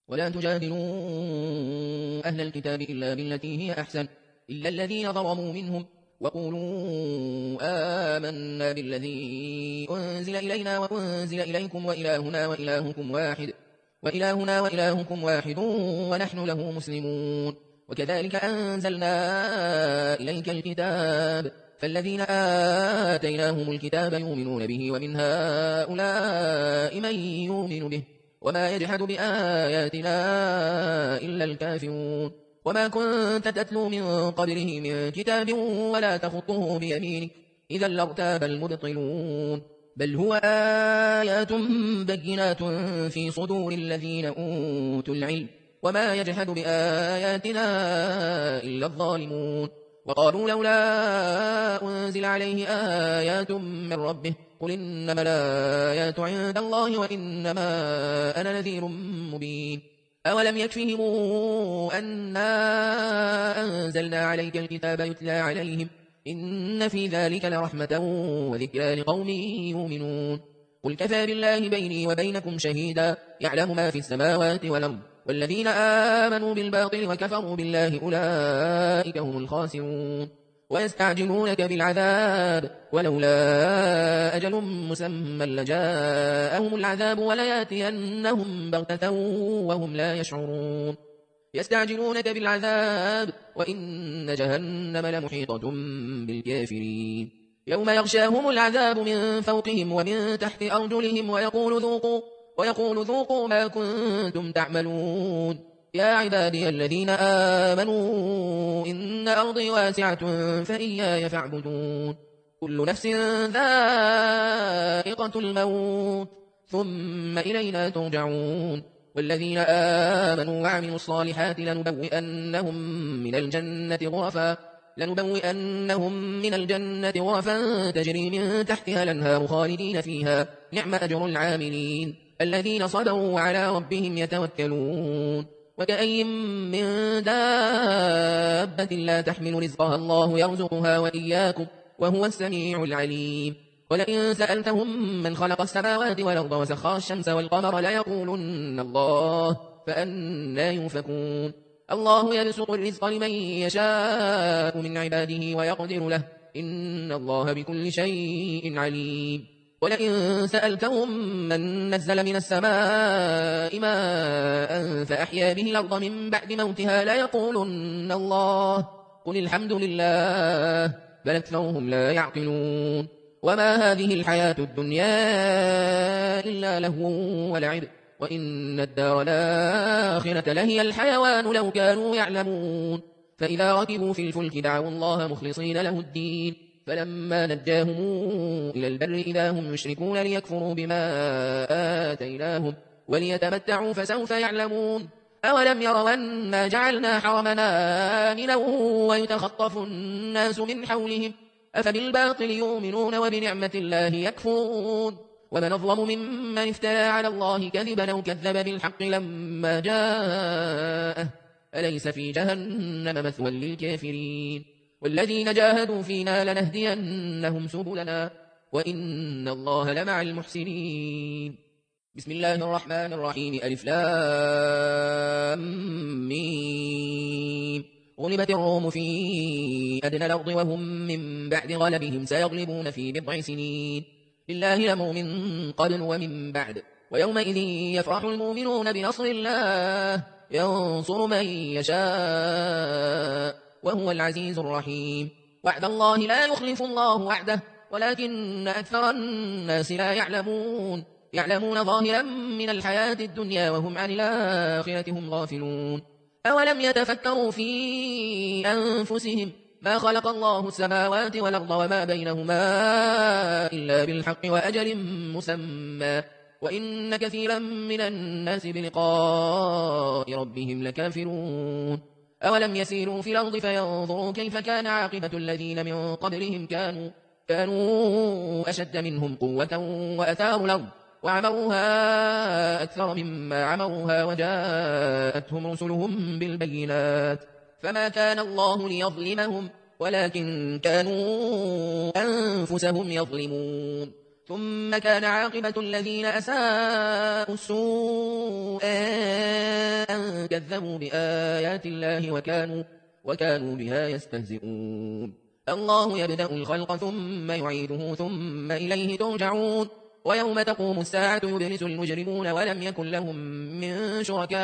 ولا تجادلوا أهل الكتاب إلا بالتي هي أحسن إلا الذين ظلموا منهم وقولوا آمنا بالذي أنزل إلينا وأنزل إليكم وإلهنا وإلهكم واحد ونحن له مسلمون. وكذلك أنزلنا إليك الكتاب فالذين آتيناهم الكتاب يؤمنون به ومن هؤلاء من يؤمن به وما يجحد بآياتنا إلا الكافرون. وما كنت تتلو من قبله من كتاب ولا تخطه بيمينك إذا لارتاب المبطلون بل هو آيات بينات في صدور الذين أوتوا العلم وما يجحد بآياتنا إلا الظالمون. وقالوا لولا أنزل عليه آيات من ربه قل إنما الآيات عند الله وإنما أنا نذير مبين. أولم يكفهم أنا أنزلنا عليك الكتاب يتلى عليهم إن في ذلك لرحمة وذكرى لقوم يؤمنون. قل كفى بالله بيني وبينكم شهيدا يعلم ما في السماوات والأرض والذين آمنوا بالباطل وكفروا بالله أولئك هم الخاسرون. ويستعجلونك بالعذاب ولولا أجل مسمى لجاءهم العذاب ولياتينهم بغتة وهم لا يشعرون. يستعجلونك بالعذاب وإن جهنم لمحيطة بالكافرين يوم يغشاهم العذاب من فوقهم ومن تحت أرجلهم ويقول ذوقوا ما كنتم تعملون. يا عبادي الذين آمنوا إن أرضي واسعة فإياي فاعبدون. كل نفس ذائقة الموت ثم إلينا ترجعون. والذين آمنوا وعملوا الصالحات لنبوئنهم من الجنة غرفا تجري من تحتها الأنهار خالدين فيها نعم أجر العاملين الذين صبروا وعلى ربهم يتوكلون. وكأي من دابة لا تحمل رزقها الله يرزقها وإياكم وهو السميع العليم. ولئن سألتهم من خلق السماوات والأرض وسخر الشمس والقمر ليقولن الله فأنى يؤفكون. الله يبسط الرزق لمن يشاء من عباده ويقدر له إن الله بكل شيء عليم. ولئن سألتهم من نزل من السماء ماء فأحيا به الأرض من بعد موتها ليقولن الله قل الحمد لله بل أكثرهم لا يعقلون. وما هذه الحياة الدنيا إلا لهو ولعب وإن الدار الآخرة لهي الحيوان لو كانوا يعلمون. فإذا ركبوا في الفلك دعوا الله مخلصين له الدين فلما نجاهم إلى البر إذا هم يشركون ليكفروا بما آتيناهم وليتمتعوا فسوف يعلمون. أولم يروا أنا جعلنا حرمنا آمنا ويتخطف الناس من حولهم أفبالباطل يؤمنون وبنعمة الله يكفرون. ومن أظلم ممن افترى على الله كذبا أو كذب بالحق لما جاءه أليس في جهنم مثوى للكافرين. والذين جاهدوا فينا لنهدينهم سبلنا وإن الله لمع المحسنين. بسم الله الرحمن الرحيم ألف لام ميم. غلبت الروم في أدنى الأرض وهم من بعد غلبهم سيغلبون في بضع سنين لله الأمر من قبل ومن بعد ويومئذ يفرح المؤمنون بنصر الله ينصر من يشاء وهو العزيز الرحيم. وعد الله لا يخلف الله وعده ولكن أكثر الناس لا يعلمون ظاهرا من الحياة الدنيا وهم عن الآخرة هم غافلون. أولم يتفكروا في أنفسهم ما خلق الله السماوات والأرض وما بينهما إلا بالحق وأجل مسمى وإن كثيرا من الناس بلقاء ربهم لكافرون. أولم يسيروا في الأرض فينظروا كيف كان عاقبة الذين من قبلهم كانوا أشد منهم قوة وأثاروا الأرض وعمروها أكثر مما عمروها وجاءتهم رسلهم بالبينات فما كان الله ليظلمهم ولكن كانوا أنفسهم يظلمون. ثم كان عاقبة الذين أساءوا السوء كذبوا بآيات الله وكانوا بها يستهزئون. الله يبدأ الخلق ثم يعيده ثم إليه ترجعون. ويوم تقوم الساعة يبلس المجرمون ولم يكن لهم من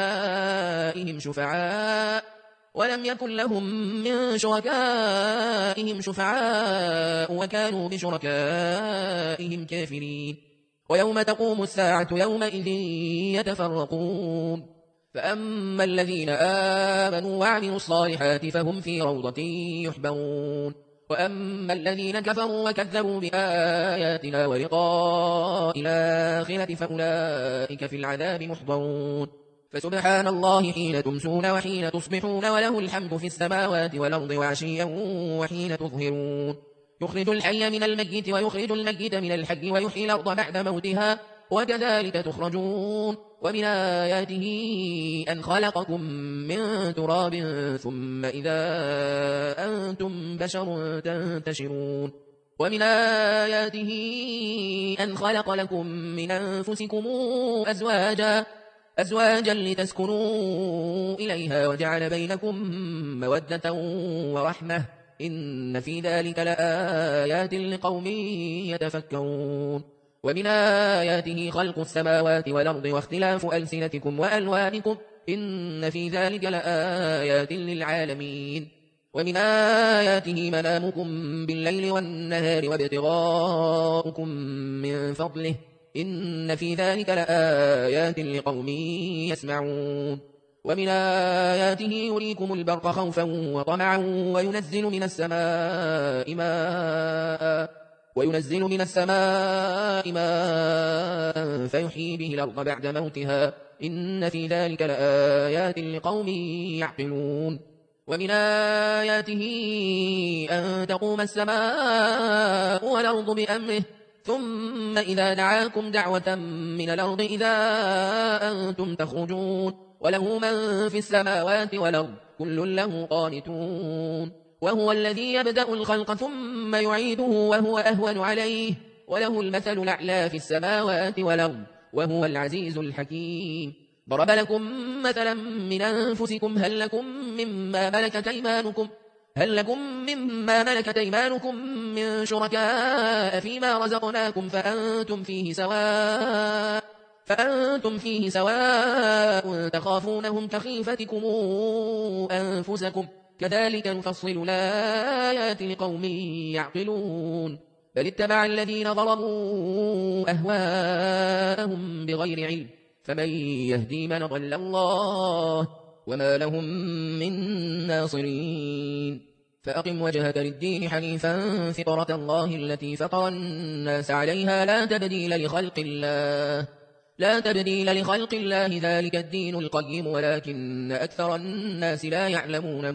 شركائهم وكانوا بشركائهم كافرين. ويوم تقوم الساعة يومئذ يتفرقون. فأما الذين آمنوا وعملوا الصالحات فهم في روضة يحبرون. وأما الذين كفروا وكذبوا بآياتنا ولقاء الآخرة فأولئك في العذاب محضرون. فسبحان الله حين تمسون وحين تصبحون وله الحمد في السماوات والأرض وعشيا وحين تظهرون. يخرج الحي من الميت ويخرج الميت من الحي ويحيي الأرض بعد موتها وكذلك تخرجون. ومن آياته أن خلقكم من تراب ثم إذا أنتم بشر تنتشرون. ومن آياته أن خلق لكم من أنفسكم أزواجا لتسكنوا إليها وجعل بينكم مودة ورحمة إن في ذلك لآيات لقوم يتفكرون. ومن آياته خلق السماوات والأرض واختلاف ألسنتكم وألوانكم إن في ذلك لآيات للعالمين. ومن آياته منامكم بالليل والنهار وابتغاؤكم من فضله إن في ذلك لآيات لقوم يسمعون. ومن آياته يريكم البرق خوفا وطمعا وينزل من السماء ماء فيحيي به الأرض بعد موتها إن في ذلك لآيات لقوم يعقلون. ومن آياته أن تقوم السماء والأرض بأمره ثم إذا دعاكم دعوة من الأرض إذا أنتم تخرجون. وله من في السماوات والأرض كل له قانتون. وهو الذي يبدأ الخلق ثم يعيده وهو أهون عليه وله المثل الأعلى في السماوات والأرض وهو العزيز الحكيم. ضرب لكم مثلا من أنفسكم هل لكم مما ملكت أيمانكم من شركاء فيما رزقناكم فأنتم فيه سواء تخافونهم كخيفتكم أنفسكم كذلك نفصل الآيات لقوم يعقلون. بل اتبع الذين ظلموا أهواءهم بغير علم فمن يهدي من ضل الله وما لهم من ناصرين. فأقم وجهك للدين حنيفا فطرة الله التي فطر الناس عليها لا تبديل لخلق الله ذلك الدين القيم ولكن أكثر الناس لا يعلمون.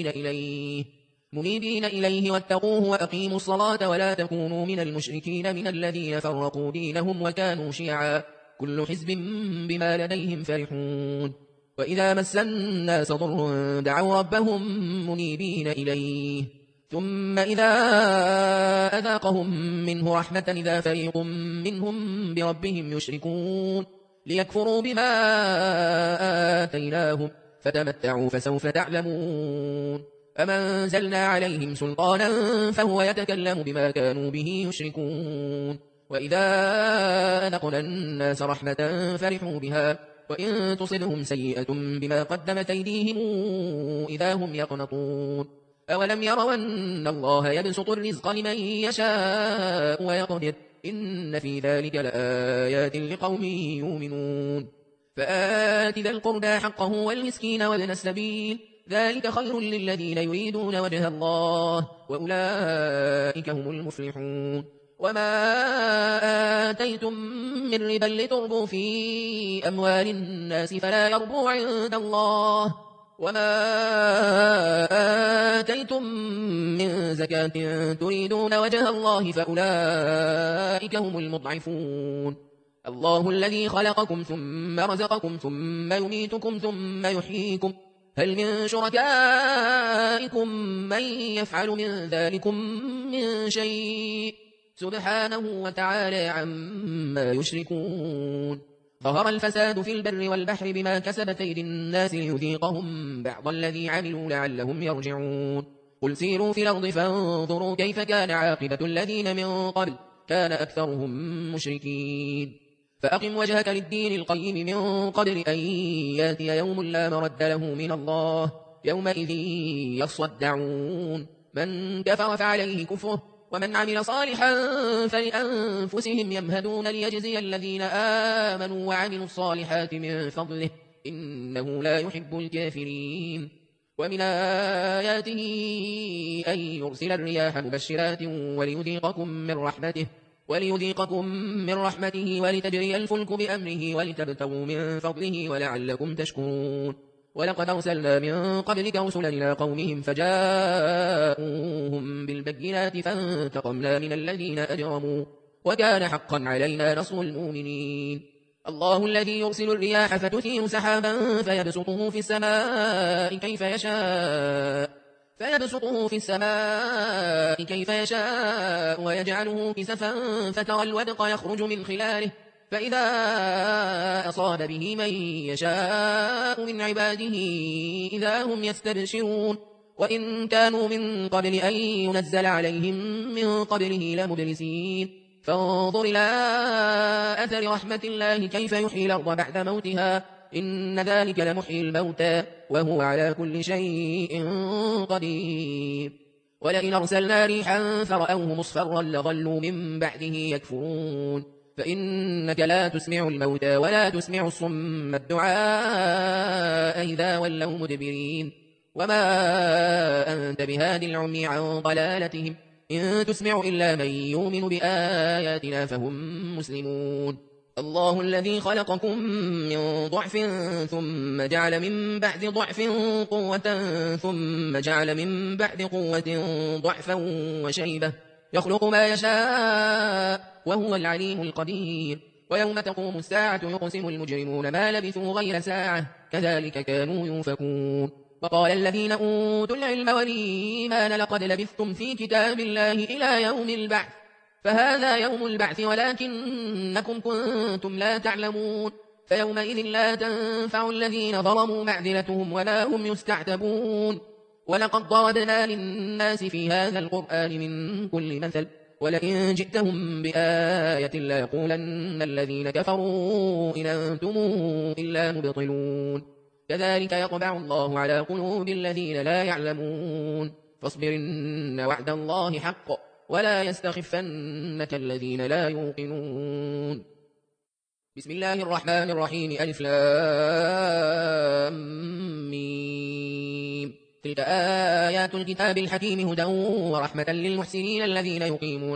منيبين إليه واتقوه وأقيموا الصلاة ولا تكونوا من المشركين من الذين فرقوا دينهم وكانوا شيعا كل حزب بما لديهم فرحون. وإذا مس الناس ضر دعوا ربهم منيبين إليه ثم إذا أذاقهم منه رحمة إذا فريق منهم بربهم يشركون ليكفروا بما آتيناهم فتمتعوا فسوف تعلمون. أما أنزلنا عليهم سلطانا فهو يتكلم بما كانوا به يشركون. وإذا أذقنا الناس رحمة فرحوا بها وإن تصبهم سيئة بما قدمت أيديهم إذا هم يقنطون. أولم يروا أن الله يبسط الرزق لمن يشاء ويقدر إن في ذلك لآيات لقوم يؤمنون. فآت ذا القربى حقه والمسكين وابن السبيل ذلك خير للذين يريدون وجه الله وأولئك هم المفلحون. وما آتيتم من ربا لتربوا في أموال الناس فلا يربو عند الله وما آتيتم من زكاة تريدون وجه الله فأولئك هم المضعفون. الله الذي خلقكم ثم رزقكم ثم يميتكم ثم يحييكم هل من شركائكم من يفعل من ذلكم من شيء سبحانه وتعالى عما يشركون. ظهر الفساد في البر والبحر بما كسبت أيدي الناس ليذيقهم بعض الذي عملوا لعلهم يرجعون قل سيروا في الأرض فانظروا كيف كان عاقبة الذين من قبل كان أكثرهم مشركين فأقم وجهك للدين القيم من قبل أن ياتي يوم لا مرد له من الله يومئذ يصدعون من كفر فعليه كفره ومن عمل صالحا فلأنفسهم يمهدون ليجزي الذين آمنوا وعملوا الصالحات من فضله إنه لا يحب الكافرين ومن آياته أن يرسل الرياح مبشرات وليذيقكم من رحمته ولتجري الفلك بأمره ولتبتغوا من فضله ولعلكم تشكرون ولقد أرسلنا من قبلك رسلا إلى قومهم فجاءوهم بالبينات فانتقمنا من الذين أجرموا وكان حقا علينا نصر المؤمنين الله الذي يرسل الرياح فتثير سحابا فيبسطه في السماء كيف يشاء ويجعله كسفا فترى الودق يخرج من خلاله فإذا أصاب به من يشاء من عباده إذا هم يستبشرون وإن كانوا من قبل أن ينزل عليهم من قبله لمبلسين فانظر إلى أثر رحمة الله كيف يحيي الأرض بعد موتها إن ذلك لمحيي الموتى وهو على كل شيء قدير ولئن أرسلنا ريحا فرأوه مصفرا لظلوا من بعده يكفرون فإنك لا تسمع الموتى ولا تسمع الصم الدعاء إذا ولوا مدبرين وما أنت بهاد العمي عن ضلالتهم إن تسمع إلا من يؤمن بآياتنا فهم مسلمون الله الذي خلقكم من ضعف ثم جعل من بعد ضعف قوة ثم جعل من بعد قوة ضعفا وشيبة يخلق ما يشاء وهو العليم القدير ويوم تقوم الساعة يقسم المجرمون ما لبثوا غير ساعة كذلك كانوا يؤفكون وقال الذين أوتوا العلم والإيمان لقد لبثتم في كتاب الله إلى يوم البعث فهذا يوم البعث ولكنكم كنتم لا تعلمون فيومئذ لا تنفع الذين ظلموا معذرتهم ولا هم يستعتبون ولقد ضربنا للناس في هذا القرآن من كل مثل ولئن جئتهم بآية ليقولن الذين كفروا إن أنتم إلا مبطلون كذلك يطبع الله على قلوب الذين لا يعلمون فاصبر إن وعد الله حق ولا يستخفنك الذين لا يوقنون بسم الله الرحمن الرحيم ألف لام ميم تلك آيات الكتاب الحكيم هدى ورحمة للمحسنين الذين يقيمون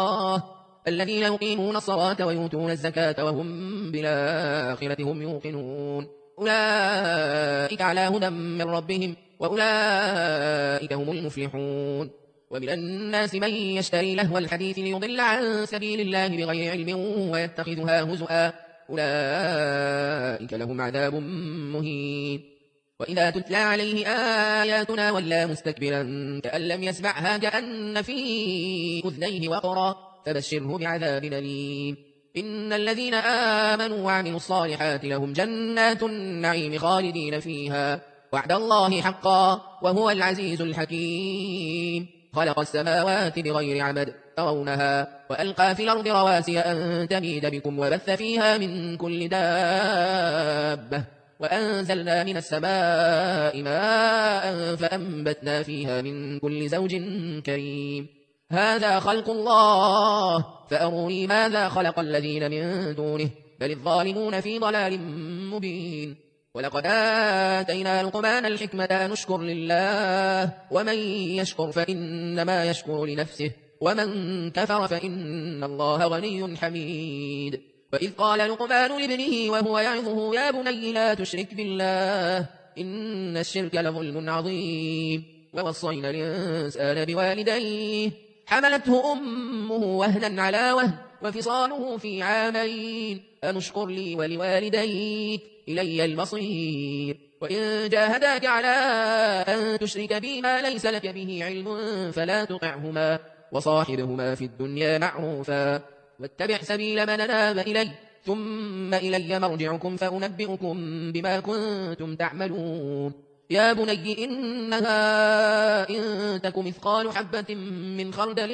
الصلاة ويؤتون الزكاة وهم بالآخرة هم يوقنون أولئك على هدى من ربهم وأولئك هم المفلحون ومن الناس من يشتري لهو الحديث ليضل عن سبيل الله بغير علم ويتخذها هزؤا أولئك لهم عذاب مهين وإذا تتلى عليه آياتنا ولى مستكبرا كأن لم يسمعها كأن في أذنيه وقرا فبشره بعذاب أليم إن الذين آمنوا وعملوا الصالحات لهم جنات النعيم خالدين فيها وعد الله حقا وهو العزيز الحكيم خلق السماوات بغير عمد ترونها وألقى في الأرض رواسي أن تميد بكم وبث فيها من كل دابة وأنزلنا من السماء ماء فأنبتنا فيها من كل زوج كريم هذا خلق الله فأروني ماذا خلق الذين من دونه بل الظالمون في ضلال مبين ولقد آتينا لقمان الحكمة أن اشكر لله ومن يشكر فإنما يشكر لنفسه ومن كفر فإن الله غني حميد وإذ قال لقمان لابنه وهو يعظه يا بني لا تشرك بالله إن الشرك لظلم عظيم ووصينا الإنسان بوالديه حملته أمه وهنا على وهن وفصاله في عامين أن اشكر لي ولوالديك إلي المصير وإن جاهداك على أن تشرك بي ما ليس لك به علم فلا تطعهما وصاحبهما في الدنيا معروفا واتبع سبيل من أناب إلي ثم إلي مرجعكم فأنبئكم بما كنتم تعملون. يا بني إنها إن تك مثقال حبة من خردل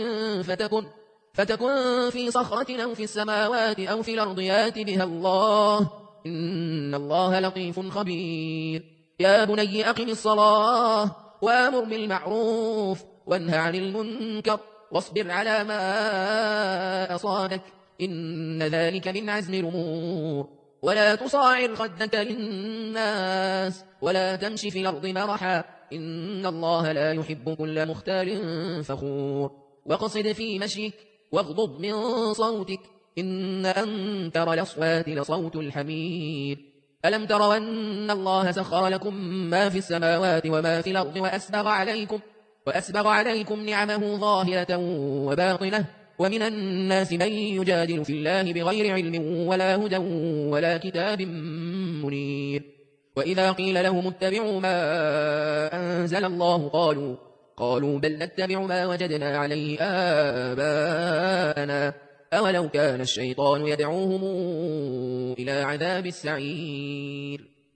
فتكن في صخرة أو في السماوات أو في الأرض يات بها الله إن الله لطيف خبير. يا بني أقم الصلاة وأمر بالمعروف وانهى عن المنكر واصبر على ما أصابك إن ذلك من عزم الأمور. ولا تصاعر خدك للناس ولا تمش في الأرض مرحا إن الله لا يحب كل مختال فخور. واقصد في مشيك واغضض من صوتك إن أنكر الأصوات لصوت الحمير. ألم تروا أن الله سخر لكم ما في السماوات وما في الأرض وأسبغ عليكم نعمه ظاهرة وباطنة ومن الناس من يجادل في الله بغير علم ولا هدى ولا كتاب منير. وإذا قيل لهم اتبعوا ما أنزل الله قالوا بل نتبع ما وجدنا عليه آباءنا أولو كان الشيطان يدعوهم إلى عذاب السعير.